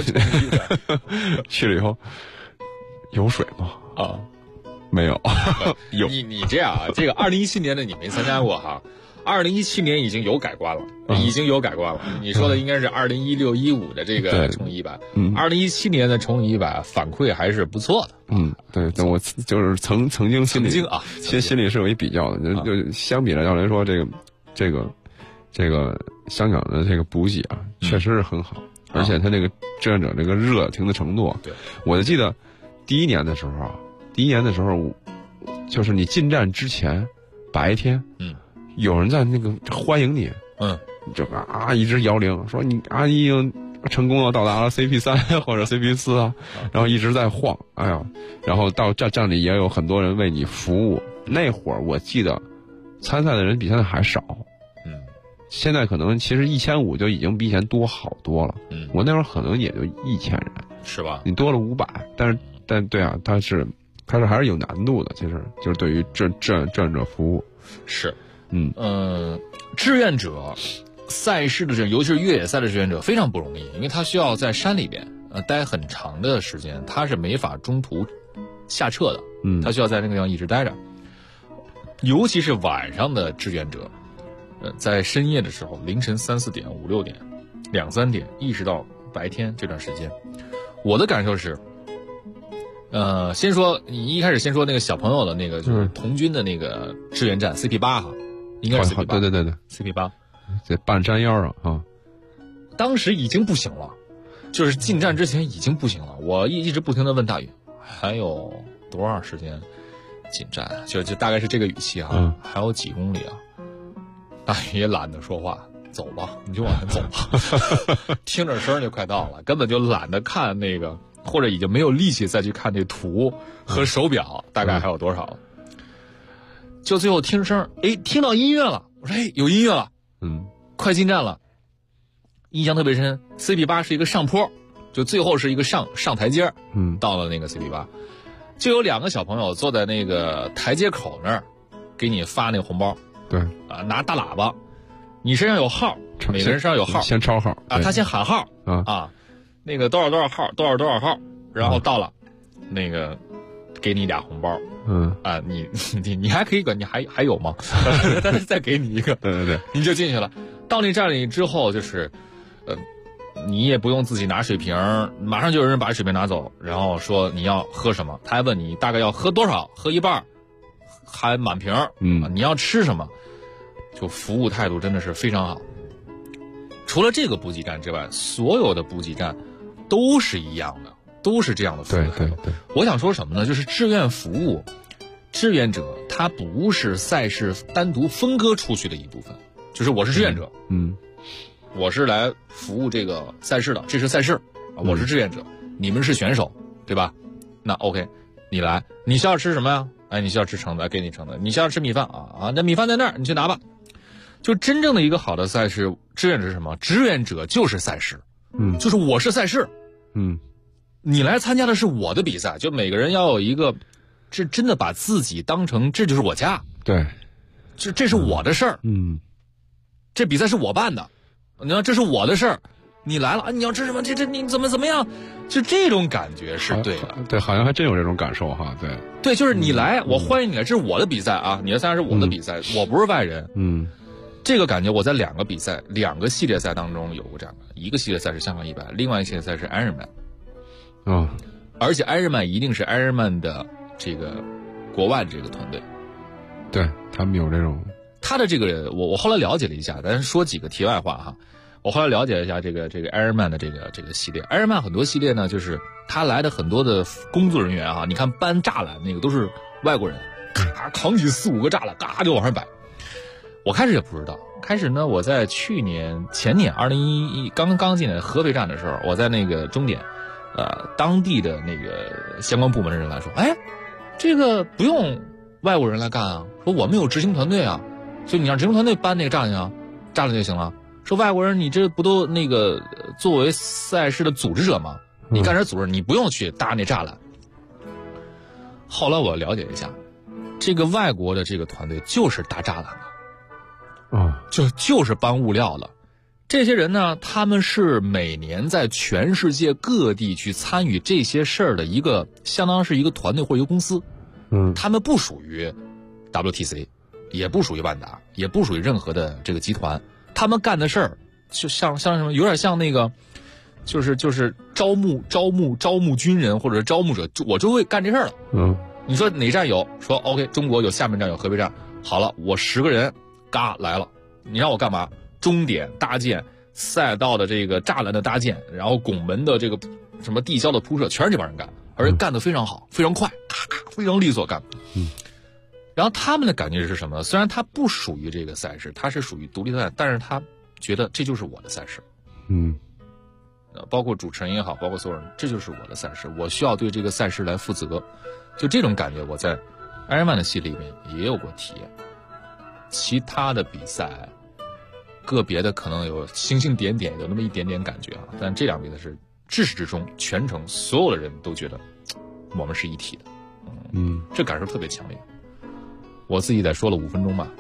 去了以后有水吗？ 啊， 没有。有你这样啊，这个2017年的你没参加过哈，2017年已经有改观了，已经有改观了。你说的应该是2016、15的这个崇礼100，2017年的崇礼100反馈还是不错的。 对，我就是曾经心里是有一比较的，就相比来说，这个香港的这个补给啊，确实是很好，而且他那个志愿者这个热情的程度， 对， 我就记得第一年的时候，就是你进站之前白天，有人在那个欢迎你，就一直摇铃说你已经成功的到达了 CP3 或者 CP4啊，然后一直在晃，哎呀，然后到站里也有很多人为你服务。那会儿我记得参赛的人比现在还少，现在可能其实1500就已经比以前多好多了，我那会儿可能也就1000人， 是吧？ 你多了500，但对啊，它是还是有难度的，其实就是对于志愿者服务是，志愿者赛事的尤其是越野赛的志愿者非常不容易，因为他需要在山里边待很长的时间，他是没法中途下撤的，他需要在那个地方一直待着。尤其是晚上的志愿者，在深夜的时候，凌晨3、4点、5、6点、2、3点，一直到白天这段时间，我的感受是，先说你一开始先说那个小朋友的那个就是童军的那个志愿站 CP8 哈，应该是 CP8， 对 CP8， 在半山腰上啊， 当时已经不行了，就是进站之前已经不行了，我一直不停的问大宇，还有多少时间进站？就大概是这个语气啊，还有几公里啊？大宇也懒得说话，走吧，你就往前走吧，听着声就快到了，根本就懒得看那个，或者已经没有力气再去看那图和手表，大概还有多少？就最后听声，听到音乐了，我说有音乐了，快进站了。印象特别深 ，CP8 是一个上坡，就最后是一个上台阶，到了那个 CP8，就有2个小朋友坐在那个台阶口那儿，给你发那个红包， 对啊，拿大喇叭，你身上有号，每个人身上有号， 先抄号啊，他先喊号啊，那个多少多少号，多少多少号，然后到了，那个给你俩红包，你还可以管，你还有吗？但是再给你一个， 对， 你就进去了。到那站里之后，就是你也不用自己拿水瓶，马上就有人把水瓶拿走，然后说你要喝什么，他还问你大概要喝多少，喝一半还满瓶，你要吃什么，就服务态度真的是非常好。除了这个补给站之外，所有的补给站都是一样的，都是这样的服务态度。 对， 我想说什么呢？就是志愿服务，志愿者他不是赛事单独分割出去的一部分，就是我是志愿者，我是来服务这个赛事的，这是赛事，我是志愿者，你们是选手，对吧？那 OK， 你来，你需要吃什么呀？你需要吃橙子，给你橙子；你需要吃米饭啊，那米饭在那儿，你去拿吧。就真正的一个好的赛事，志愿者是什么？志愿者就是赛事，就是我是赛事，你来参加的是我的比赛，就每个人要有一个，这真的把自己当成这就是我家， 对， 这是我的事儿，这比赛是我办的，你看这是我的事儿，你来了啊，你要吃什么？这你怎么样？就这种感觉是对的。 对，好像还真有这种感受哈。 对，就是你来，我欢迎你来，这是我的比赛啊，你的赛事是我的比赛，我不是外人。这个感觉我在2个系列赛当中有过这样的，一个系列赛是香港100，另外一个系列赛是 Ironman。而且 Ironman 一定是 Ironman 的这个国外这个团队。 对，他们有这种。 他的这个我后来了解了一下，咱说几个题外话哈。我后来了解一下这个 Ironman 的这个系列 ，Ironman 很多系列呢，就是他来的很多的工作人员啊，你看搬栅栏那个都是外国人，咔扛起4-5个栅栏，嘎就往上摆。我开始也不知道，开始呢，我在前年2011刚进来合肥站的时候，我在那个终点，当地的那个相关部门的人来说，哎，这个不用外国人来干啊，说我们有执行团队啊，所以你让执行团队搬那个栅栏就行了。说外国人你这不都那个作为赛事的组织者吗？你干点组织，你不用去搭那栅栏。后来我了解一下，这个外国的这个团队就是搭栅栏的。就是搬物料的，这些人呢，他们是每年在全世界各地去参与这些事儿的一个，相当是一个团队或者一个公司。他们不属于 WTC， 也不属于万达，也不属于任何的这个集团。他们干的事儿，就像什么，有点像那个，就是招募军人或者招募者，我就会干这事儿了。你说哪站有？说 OK， 中国有厦门站有合肥站，好了，我10个人。嘎来了，你让我干嘛？终点搭建、赛道的这个栅栏的搭建，然后拱门的这个什么地胶的铺设，全是这帮人干，而且干得非常好，非常快，咔咔，非常利索干。然后他们的感觉是什么呢？虽然他不属于这个赛事，他是属于独立赛，但是他觉得这就是我的赛事。包括主持人也好，包括所有人，这就是我的赛事，我需要对这个赛事来负责。就这种感觉，我在 Ironman 的系列里面也有过体验。其他的比赛，个别的可能有星星点点，有那么一点点感觉啊。但这2比赛是至始至终，全程所有的人都觉得我们是一体的。这感受特别强烈。我自己得说了5分钟吧。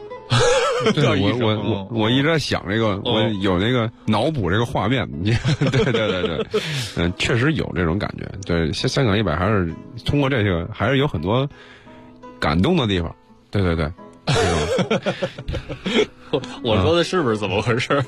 我一直在想这个，我有那个脑补这个画面。对，确实有这种感觉。对，香港100还是通过这个，还是有很多感动的地方。对。 我说的是不是怎么回事？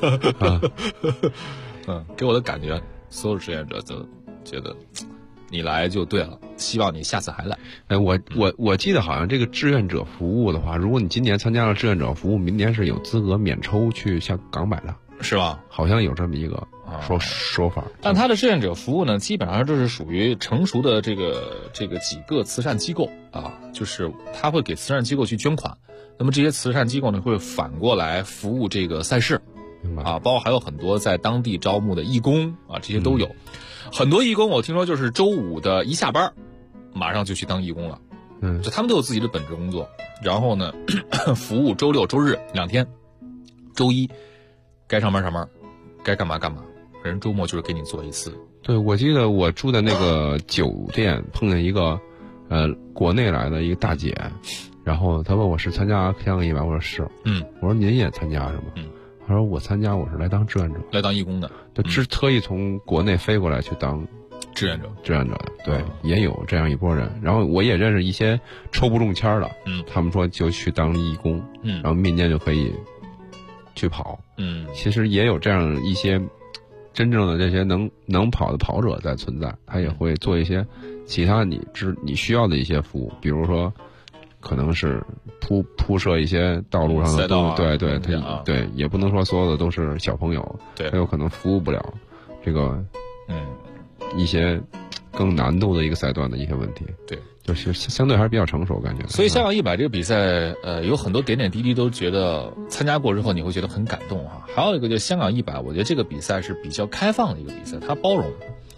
给我的感觉，所有志愿者都觉得你来就对了，希望你下次还来。 我记得好像这个志愿者服务的话，如果你今年参加了志愿者服务，明年是有资格免抽去像港百的， 是吧？ 好像有这么一个说法。 但他的志愿者服务呢，基本上就是属于成熟的这个几个慈善机构啊，就是他会给慈善机构去捐款。那么这些慈善机构呢，会反过来服务这个赛事，包括还有很多在当地招募的义工啊，这些都有。很多义工我听说就是周5的一下班，马上就去当义工了。就他们都有自己的本职工作，然后呢，服务周6、周日2天，周1该上班上班，该干嘛干嘛。人周末就是给你做一次。 对，我记得我住的那个酒店碰见一个国内来的一个大姐。然后他问我是参加香港100，我说是。我说您也参加是吗？他说我参加，我是来当志愿者， 来当义工的。 就特意从国内飞过来去当志愿者的。对，也有这样一波人。然后我也认识一些抽不中签的，他们说就去当义工，然后明年就可以去跑。其实也有这样一些真正的这些能跑的跑者在存在，他也会做一些其他你需要的一些服务，比如说。可能是铺设一些道路上的东西，对，也不能说所有的都是小朋友， 对， 他有可能服务不了这个一些更难度的一个赛段的一些问题， 对， 就是相对还是比较成熟感觉。 所以香港100这个比赛，有很多点点滴滴都觉得参加过之后你会觉得很感动哈。还有一个就是香港100，我觉得这个比赛是比较开放的一个比赛，它包容，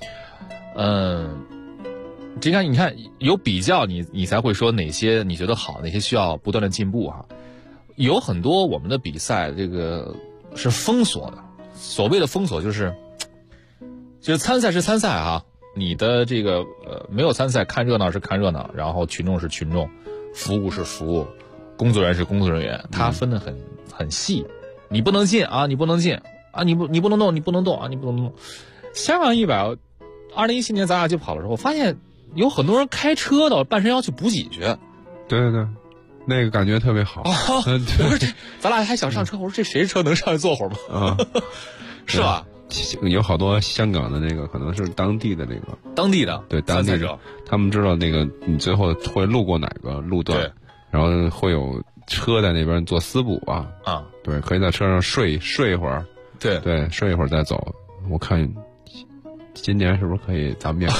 你看有比较你才会说哪些你觉得好，哪些需要不断的进步哈。有很多我们的比赛这个是封锁的，所谓的封锁就是参赛是参赛啊，你的这个没有参赛，看热闹是看热闹，然后群众是群众，服务是服务， 工作人员是工作人员，他分得很细，你不能进啊，你不能进啊，你不能动，你不能动啊，你不能动。香港100， 2017年咱俩去跑的时候，我发现有很多人开车到半山腰去补给去。 对对对，那个感觉特别好。 我说这咱俩还想上车，我说这谁车能上去坐会儿吗？啊，是吧？ 有好多香港的那个可能是当地的那个对当地的，他们知道那个你最后会路过哪个路段，然后会有车在那边做私补啊，对，可以在车上睡一会儿，对，睡一会儿再走。我看今年是不是可以咱们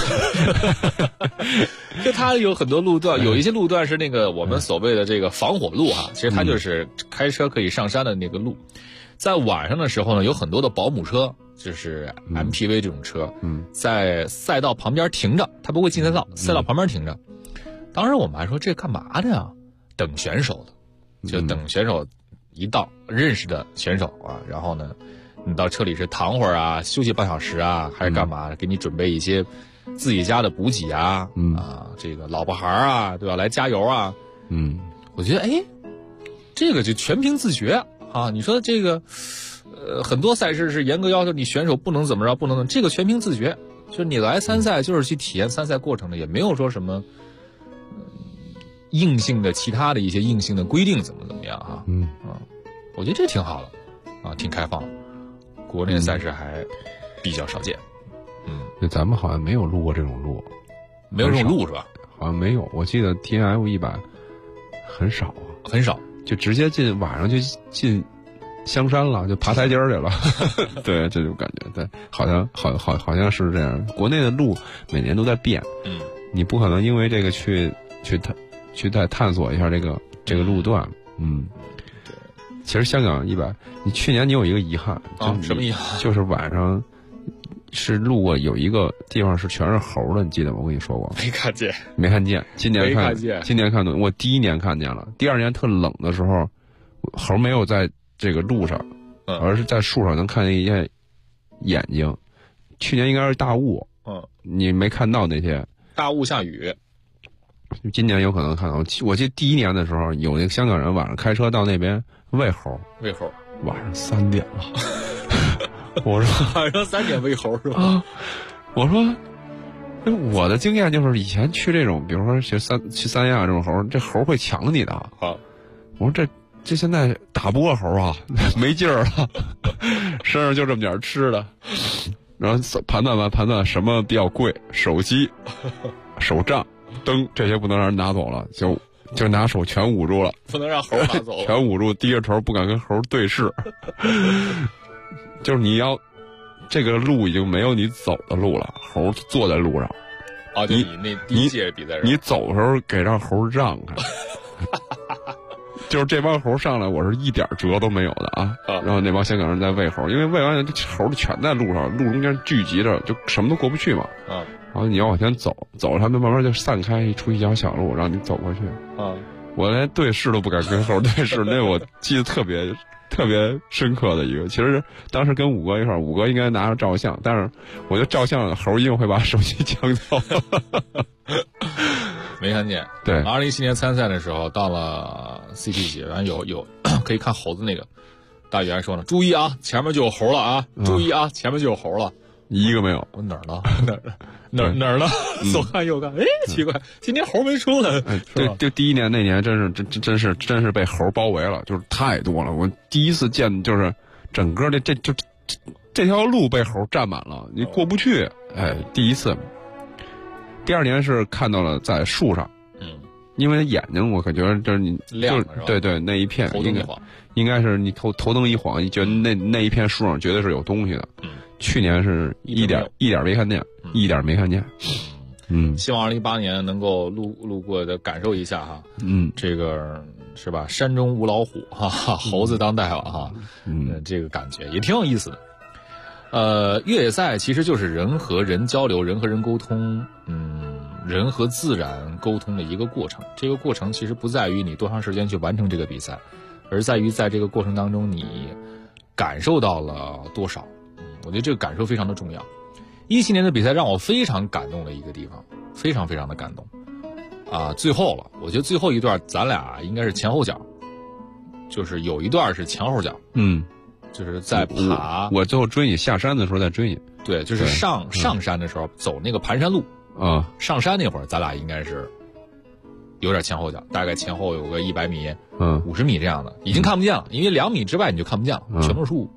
就它有很多路段，有一些路段是那个我们所谓的这个防火路啊，其实它就是开车可以上山的那个路。在晚上的时候呢，有很多的保姆车，就是 MPV 这种车，在赛道旁边停着，它不会进赛道，赛道旁边停着。当时我们还说这干嘛的呀？等选手的，就等选手一到，认识的选手啊，然后呢，你到车里是躺会儿啊，休息半小时啊，还是干嘛？给你准备一些自己家的补给啊，这个老婆孩啊，对吧？来加油啊，我觉得这个就全凭自觉。啊，你说这个，很多赛事是严格要求你选手不能怎么着，不能这个全凭自觉。就是你来参赛就是去体验参赛过程的，也没有说什么硬性的其他的一些硬性的规定怎么样啊。我觉得这挺好的啊，挺开放。国内赛事还比较少见。 咱们好像没有录过这种路， 没有这种路是吧？ 好像没有，我记得 TNF100很少啊， 很少。 就直接晚上就进香山了，就爬台阶去了。对，这种感觉，对，好像是这样。国内的路每年都在变，你不可能因为这个去再探索一下这个路段，对。其实香港100，你去年你有一个遗憾啊，什么遗憾？ 就是晚上是路过有一个地方是全是猴的，你记得吗？我跟你说过。 没看见。 今年看到，我第1年看见了，第2年特冷的时候，猴没有在这个路上，而是在树上能看见一些眼睛。去年应该是大雾，你没看到那些。 大雾下雨。 今年有可能看到。我记得第1年的时候，有那个香港人晚上开车到那边喂猴，晚上3点了。我说晚上3点喂猴是吧？ 我说，我的经验就是以前去这种，比如说去三亚这种猴，这猴会抢你的。我说这现在打不过猴啊，没劲儿了，身上就这么点吃的，然后判断什么比较贵，手机、手杖、灯这些不能让人拿走了，就拿手全捂住了， 不能让猴拿走， 全捂住，低着头不敢跟猴对视。就是你要这个路已经没有你走的路了，猴坐在路上。 就你那第一届比赛上， 你走的时候给让猴让开。就是这帮猴上来，我是一点辙都没有的啊。然后那帮香港人在喂猴，因为喂完这猴全在路上，路中间聚集着，就什么都过不去嘛。然后你要往前走，他们慢慢就散开，出一条小路，让你走过去。我连对视都不敢跟猴对视，那我记得特别深刻的一个。其实当时跟五哥一块儿，五哥应该拿着照相，但是我觉得照相猴一定会把手机抢走。 没看见。 对 ，2017年参赛的时候到了 CP 级，然后有可以看猴子那个，大员说呢，注意啊，前面就有猴了啊，注意啊，前面就有猴了， 一个没有。 我哪儿了？哪儿了？左看右看，奇怪，今天猴没出来。 对，就第1年那年，真是被猴包围了，就是太多了。我第一次见，就是整个这条路被猴占满了，你过不去。第一次。第2年是看到了在树上，因为眼睛我可觉得就是你亮了， 对那一片应该是你头灯一晃，你觉得那一片树上绝对是有东西的。去年是一点没看见，一点没看见。 希望2018年能够路过的感受一下哈。这个是吧？山中无老虎哈，猴子当大王哈。这个感觉也挺有意思的。越野赛其实就是人和人交流，人和人沟通，人和自然沟通的一个过程。这个过程其实不在于你多长时间去完成这个比赛，而在于在这个过程当中你感受到了多少。我觉得这个感受非常的重要。17年的比赛让我非常感动的一个地方，非常非常的感动。最后了，我觉得最后一段咱俩应该是前后脚， 就是有一段是前后脚，就是在爬。 我最后追你下山的时候再追你。 对，就是上山的时候走那个盘山路啊， 上山那会儿咱俩应该是有点前后脚，大概前后有个100米、50米这样的，已经看不见了，因为2米之外你就看不见了，全都是雾。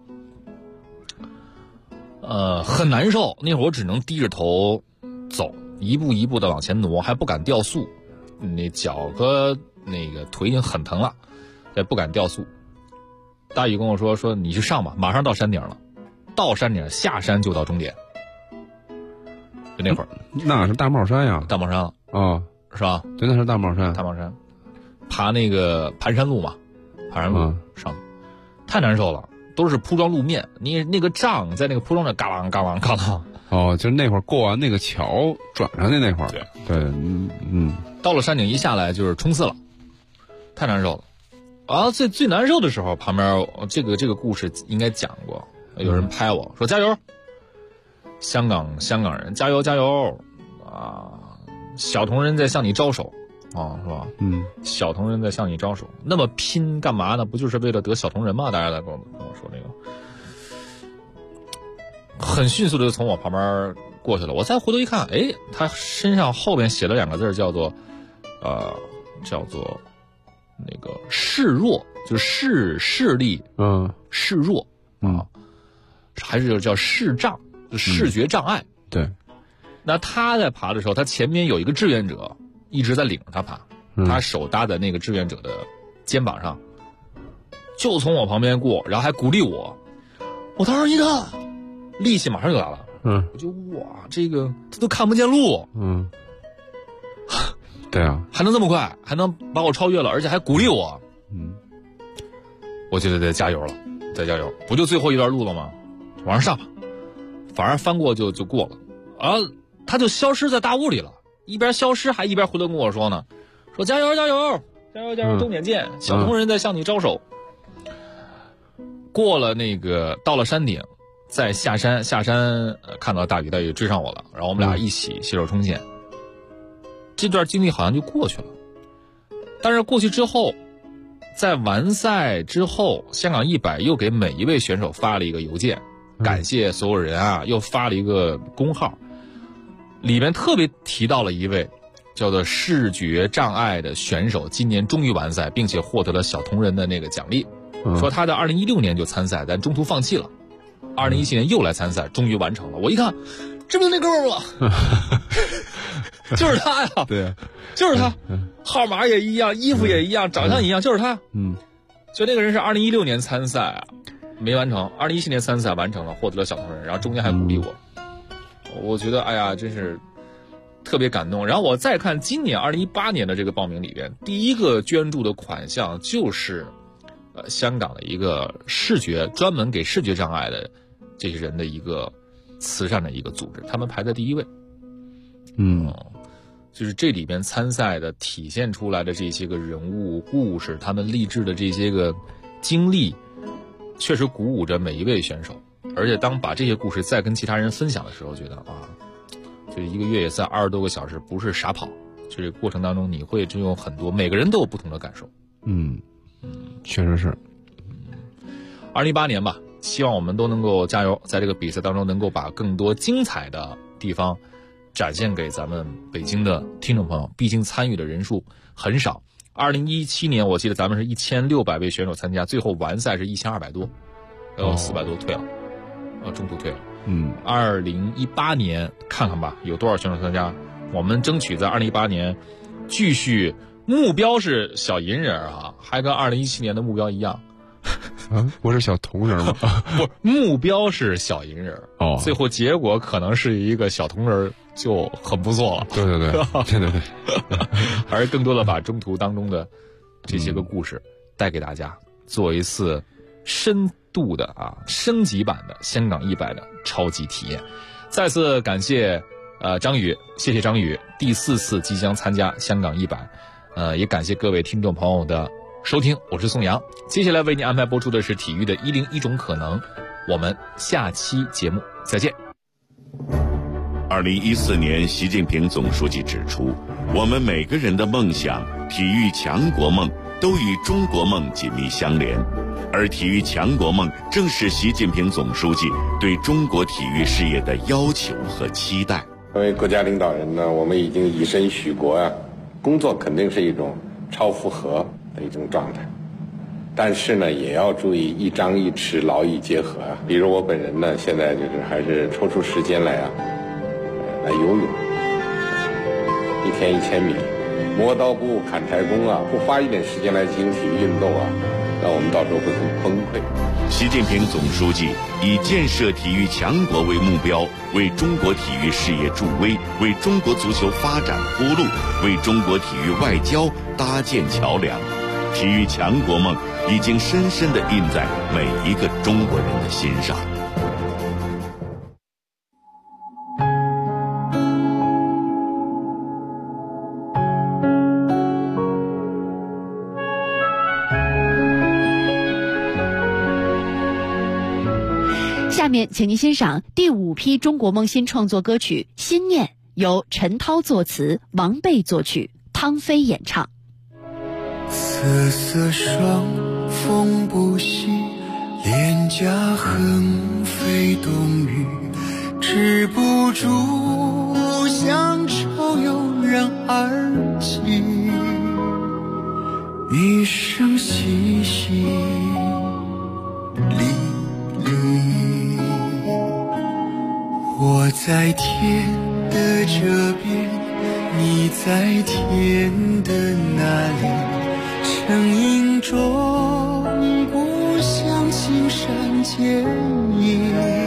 很难受，那会儿我只能低着头走，一步一步的往前挪，还不敢掉速，那脚和那个腿已经很疼了，也不敢掉速。大宇跟我说你去上吧，马上到山顶了，到山顶下山就到终点。就那会儿， 那是大帽山呀， 大帽山了哦， 是吧？ 对，那是大帽山， 大帽山，爬那个盘山路嘛，盘山路上，太难受了。都是铺装路面，你那个杖在那个铺装上嘎啷嘎啷嘎啷。 哦，就是那会儿过完那个桥转上去那会儿。对， 到了山顶一下来就是冲刺了，太难受了。啊，最难受的时候，旁边这个故事应该讲过，有人拍我说加油，香港人加油加油啊！小铜人在向你招手。啊，是吧？小铜人在向你招手，那么拼干嘛呢？不就是为了得小铜人吗？大家在跟我说这个，很迅速的就从我旁边过去了。我再回头一看，哎，他身上后边写了2个字，叫做那个示弱，就是视力，示弱啊，还是叫视障，就视觉障碍。 对， 那他在爬的时候，他前面有一个志愿者。一直在领着他爬，他手搭在那个志愿者的肩膀上，就从我旁边过，然后还鼓励我。我当时一看，力气马上就来了。我就哇，这个他都看不见路。 对啊， 还能这么快，还能把我超越了，而且还鼓励我。我觉得得加油了，再加油，不就最后一段路了吗？往上上吧，反而翻过就过了，啊，他就消失在大雾里了。一边消失还一边回头跟我说呢，说加油加油加油加油，终点见，小铜人在向你招手。过了那个到了山顶，再下山看到大宇追上我了，然后我们俩一起携手冲线。这段经历好像就过去了，但是过去之后，在完赛之后，香港100又给每一位选手发了一个邮件，感谢所有人啊，又发了一个公号。里面特别提到了一位叫做视觉障碍的选手，今年终于完赛，并且获得了小铜人的那个奖励。说他在2016年就参赛，但中途放弃了。2017年又来参赛，终于完成了。我一看，这不是那哥们儿吗？就是他呀！ 对， 就是他，号码也一样，衣服也一样，长相一样，就是他。就那个人是2016年参赛啊，没完成；2017年参赛完成了，获得了小铜人，然后中间还鼓励我。我觉得哎呀，真是特别感动。然后我再看今年2018年的这个报名里边，第一个捐助的款项就是香港的一个专门给视觉障碍的这些人的一个慈善的一个组织，他们排在第1位。就是这里边参赛的体现出来的这些个人物故事，他们励志的这些个经历，确实鼓舞着每一位选手。而且当把这些故事再跟其他人分享的时候，觉得啊，这1个越野赛20多个小时不是傻跑，这个过程当中你会真有很多，每个人都有不同的感受。 确实是。 2018年吧，希望我们都能够加油，在这个比赛当中能够把更多精彩的地方展现给咱们北京的听众朋友，毕竟参与的人数很少。2017年我记得咱们是1600位选手参加，最后完赛是1200多，400多退了。中途退了。2018年看看吧，有多少选手参加？我们争取在2018年继续，目标是小银人啊，还跟2017年的目标一样。 不是小铜人吗？ 不，目标是小银人。最后结果可能是一个小铜人就很不错了。 对， 还是更多的把中途当中的这些个故事带给大家，做一次深度的升级版的香港100的超级体验。再次感谢张宇，谢谢张宇第4次即将参加香港100，也感谢各位听众朋友的收听，我是宋阳。接下来为您安排播出的是体育的101种可能，我们下期节目再见。 2014年，习近平总书记指出，我们每个人的梦想，体育强国梦都与中国梦紧密相连，而体育强国梦正是习近平总书记对中国体育事业的要求和期待。 作为国家领导人呢，我们已经以身许国啊，工作肯定是一种超负荷的一种状态，但是呢，也要注意一张一弛，劳逸结合啊。比如我本人呢，现在就是还是抽出时间来游泳，一天1000米，磨刀不误砍柴工啊，不花一点时间来进行体育运动啊，那我们到时候会很崩溃。 习近平总书记以建设体育强国为目标，为中国体育事业助威，为中国足球发展铺路，为中国体育外交搭建桥梁。体育强国梦已经深深地印在每一个中国人的心上。 下面请您欣赏第5批中国梦新创作歌曲《心念》，由陈涛作词，王贝作曲，汤飞演唱。 瑟瑟双风不息，脸颊横飞冬雨，止不住乡愁油然而起，一声淅淅沥沥。我在天的这边，你在天的那里，成影中故乡青山见影，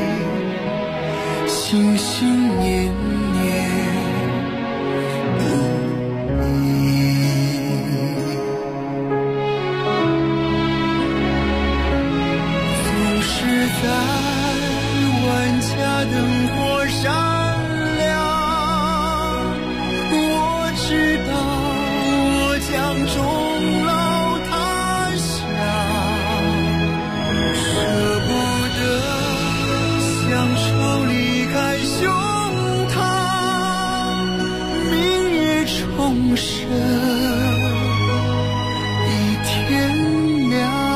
心心念念依依，总是在万家灯火闪亮，我知道我将终老他乡，舍不得乡愁离开胸膛，明月重生一天亮。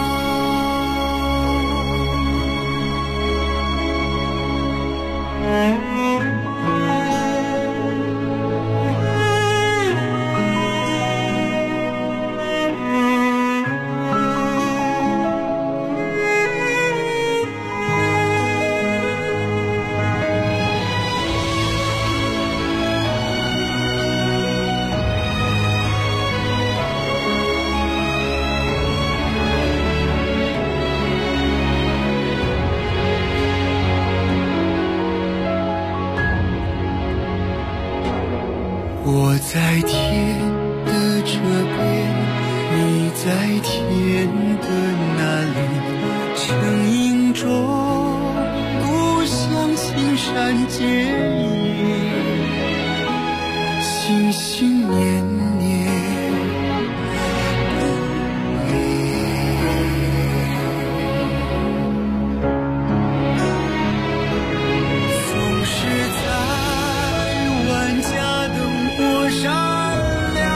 我在天的这边，你在天的那里，成影中故乡青山见影，心心念念依依，总是在万家灯火闪亮，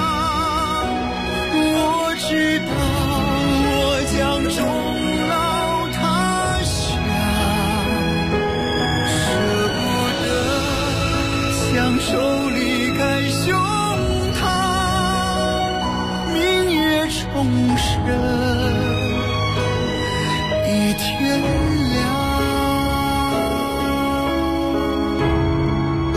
我知道我将终老他乡，舍不得乡愁离开胸膛，明月重生一天